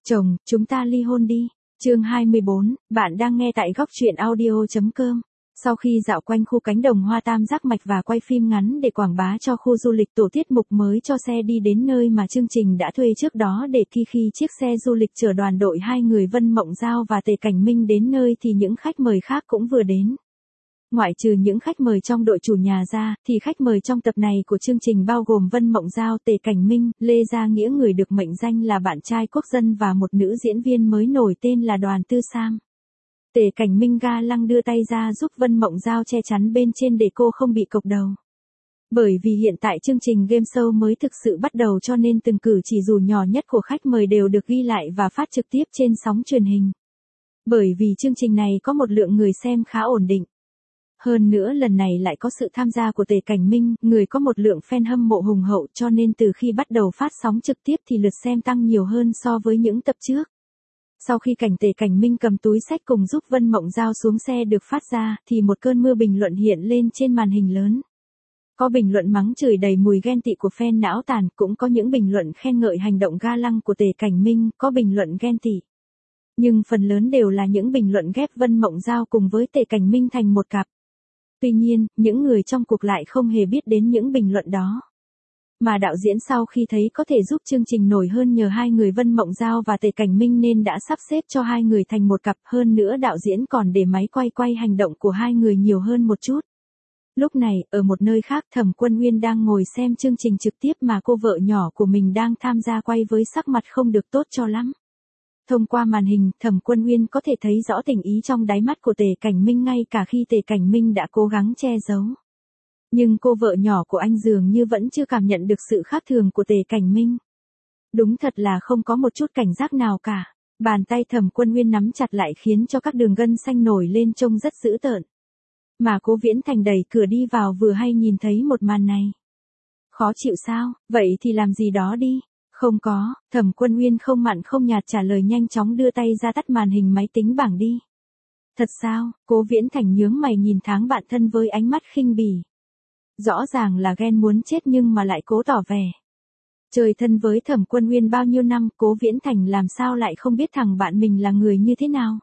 Chồng, chúng ta ly hôn đi. Chương 24, bạn đang nghe tại góc truyện audio.com. Sau khi dạo quanh khu cánh đồng hoa tam giác mạch và quay phim ngắn để quảng bá cho khu du lịch, tổ tiết mục mới cho xe đi đến nơi mà chương trình đã thuê trước đó để khi chiếc xe du lịch chở đoàn đội hai người Vân Mộng Giao và Tề Cảnh Minh đến nơi thì những khách mời khác cũng vừa đến. Ngoại trừ những khách mời trong đội chủ nhà ra, thì khách mời trong tập này của chương trình bao gồm Vân Mộng Giao, Tề Cảnh Minh, Lê Gia Nghĩa người được mệnh danh là bạn trai quốc dân và một nữ diễn viên mới nổi tên là Đoàn Tư Sam. Tề Cảnh Minh ga lăng đưa tay ra giúp Vân Mộng Giao che chắn bên trên để cô không bị cộc đầu. Bởi vì hiện tại chương trình game show mới thực sự bắt đầu cho nên từng cử chỉ dù nhỏ nhất của khách mời đều được ghi lại và phát trực tiếp trên sóng truyền hình. Bởi vì chương trình này có một lượng người xem khá ổn định. Hơn nữa lần này lại có sự tham gia của Tề Cảnh Minh, người có một lượng fan hâm mộ hùng hậu cho nên từ khi bắt đầu phát sóng trực tiếp thì lượt xem tăng nhiều hơn so với những tập trước. Sau khi cảnh Tề Cảnh Minh cầm túi xách cùng giúp Vân Mộng Giao xuống xe được phát ra thì một cơn mưa bình luận hiện lên trên màn hình lớn. Có bình luận mắng chửi đầy mùi ghen tị của fan não tàn, cũng có những bình luận khen ngợi hành động ga lăng của Tề Cảnh Minh, có bình luận ghen tị. Nhưng phần lớn đều là những bình luận ghép Vân Mộng Giao cùng với Tề Cảnh Minh thành một cặp. Tuy nhiên, những người trong cuộc lại không hề biết đến những bình luận đó. Mà đạo diễn sau khi thấy có thể giúp chương trình nổi hơn nhờ hai người Vân Mộng Giao và Tề Cảnh Minh nên đã sắp xếp cho hai người thành một cặp, hơn nữa đạo diễn còn để máy quay hành động của hai người nhiều hơn một chút. Lúc này, ở một nơi khác Thẩm Quân Uyên đang ngồi xem chương trình trực tiếp mà cô vợ nhỏ của mình đang tham gia quay với sắc mặt không được tốt cho lắm. Thông qua màn hình, Thẩm Quân Uyên có thể thấy rõ tình ý trong đáy mắt của Tề Cảnh Minh ngay cả khi Tề Cảnh Minh đã cố gắng che giấu. Nhưng cô vợ nhỏ của anh dường như vẫn chưa cảm nhận được sự khác thường của Tề Cảnh Minh. Đúng thật là không có một chút cảnh giác nào cả. Bàn tay Thẩm Quân Uyên nắm chặt lại khiến cho các đường gân xanh nổi lên trông rất dữ tợn. Mà Cố Viễn Thành đẩy cửa đi vào vừa hay nhìn thấy một màn này. Khó chịu sao, vậy thì làm gì đó đi. Không có, Thẩm Quân Uyên không mặn không nhạt trả lời nhanh chóng đưa tay ra tắt màn hình máy tính bảng đi. Thật sao, Cố Viễn Thành nhướng mày nhìn tháng bạn thân với ánh mắt khinh bỉ. Rõ ràng là ghen muốn chết nhưng mà lại cố tỏ vẻ. Trời thân với Thẩm Quân Uyên bao nhiêu năm, Cố Viễn Thành làm sao lại không biết thằng bạn mình là người như thế nào.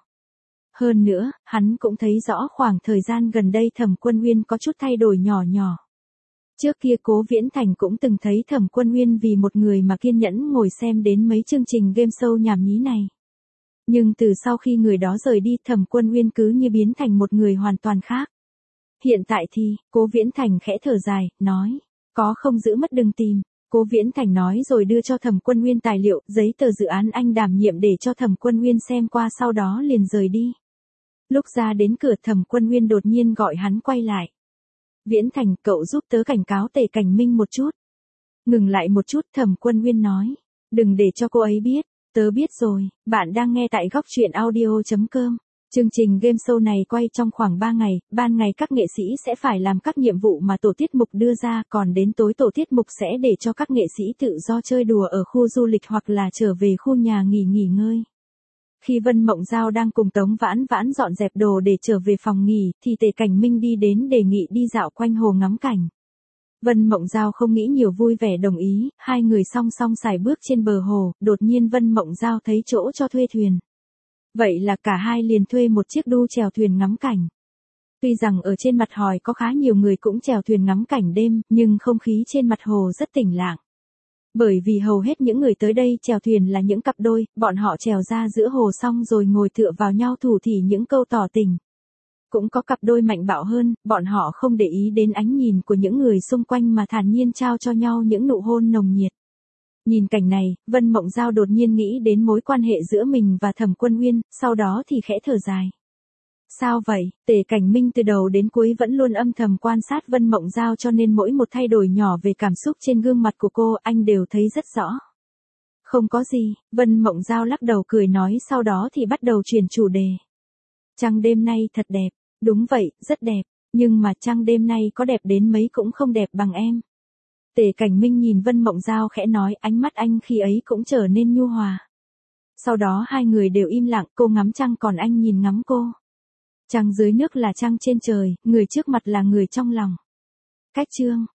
Hơn nữa, hắn cũng thấy rõ khoảng thời gian gần đây Thẩm Quân Uyên có chút thay đổi nhỏ. Trước kia Cố Viễn Thành cũng từng thấy Thẩm Quân Uyên vì một người mà kiên nhẫn ngồi xem đến mấy chương trình game show nhảm nhí này. Nhưng từ sau khi người đó rời đi Thẩm Quân Uyên cứ như biến thành một người hoàn toàn khác. Hiện tại thì, Cố Viễn Thành khẽ thở dài, nói, có không giữ mất đừng tìm. Cố Viễn Thành nói rồi đưa cho Thẩm Quân Uyên tài liệu, giấy tờ dự án anh đảm nhiệm để cho Thẩm Quân Uyên xem qua sau đó liền rời đi. Lúc ra đến cửa Thẩm Quân Uyên đột nhiên gọi hắn quay lại. Viễn Thành, cậu giúp tớ cảnh cáo Tề Cảnh Minh một chút. Ngừng lại một chút Thẩm Quân Uyên nói. Đừng để cho cô ấy biết. Tớ biết rồi, bạn đang nghe tại góc truyện audio.com. Chương trình game show này quay trong khoảng 3 ngày, ban ngày các nghệ sĩ sẽ phải làm các nhiệm vụ mà tổ tiết mục đưa ra, còn đến tối tổ tiết mục sẽ để cho các nghệ sĩ tự do chơi đùa ở khu du lịch hoặc là trở về khu nhà nghỉ ngơi. Khi Vân Mộng Giao đang cùng Tống Vãn Vãn dọn dẹp đồ để trở về phòng nghỉ, thì Tề Cảnh Minh đi đến đề nghị đi dạo quanh hồ ngắm cảnh. Vân Mộng Giao không nghĩ nhiều vui vẻ đồng ý, hai người song song sải bước trên bờ hồ, đột nhiên Vân Mộng Giao thấy chỗ cho thuê thuyền. Vậy là cả hai liền thuê một chiếc đu chèo thuyền ngắm cảnh. Tuy rằng ở trên mặt hòi có khá nhiều người cũng chèo thuyền ngắm cảnh đêm, nhưng không khí trên mặt hồ rất tĩnh lặng. Bởi vì hầu hết những người tới đây chèo thuyền là những cặp đôi, bọn họ chèo ra giữa hồ xong rồi ngồi tựa vào nhau thủ thỉ những câu tỏ tình. Cũng có cặp đôi mạnh bạo hơn, bọn họ không để ý đến ánh nhìn của những người xung quanh mà thản nhiên trao cho nhau những nụ hôn nồng nhiệt. Nhìn cảnh này, Vân Mộng Giao đột nhiên nghĩ đến mối quan hệ giữa mình và Thẩm Quân Uyên, sau đó thì khẽ thở dài. Sao vậy? Tề Cảnh Minh từ đầu đến cuối vẫn luôn âm thầm quan sát Vân Mộng Giao cho nên mỗi một thay đổi nhỏ về cảm xúc trên gương mặt của cô anh đều thấy rất rõ. Không có gì, Vân Mộng Giao lắc đầu cười nói sau đó thì bắt đầu chuyển chủ đề. Trăng đêm nay thật đẹp, đúng vậy, rất đẹp, nhưng mà trăng đêm nay có đẹp đến mấy cũng không đẹp bằng em. Tề Cảnh Minh nhìn Vân Mộng Giao khẽ nói, ánh mắt anh khi ấy cũng trở nên nhu hòa. Sau đó hai người đều im lặng, cô ngắm trăng còn anh nhìn ngắm cô. Trăng dưới nước là trăng trên trời, người trước mặt là người trong lòng. Cách chương,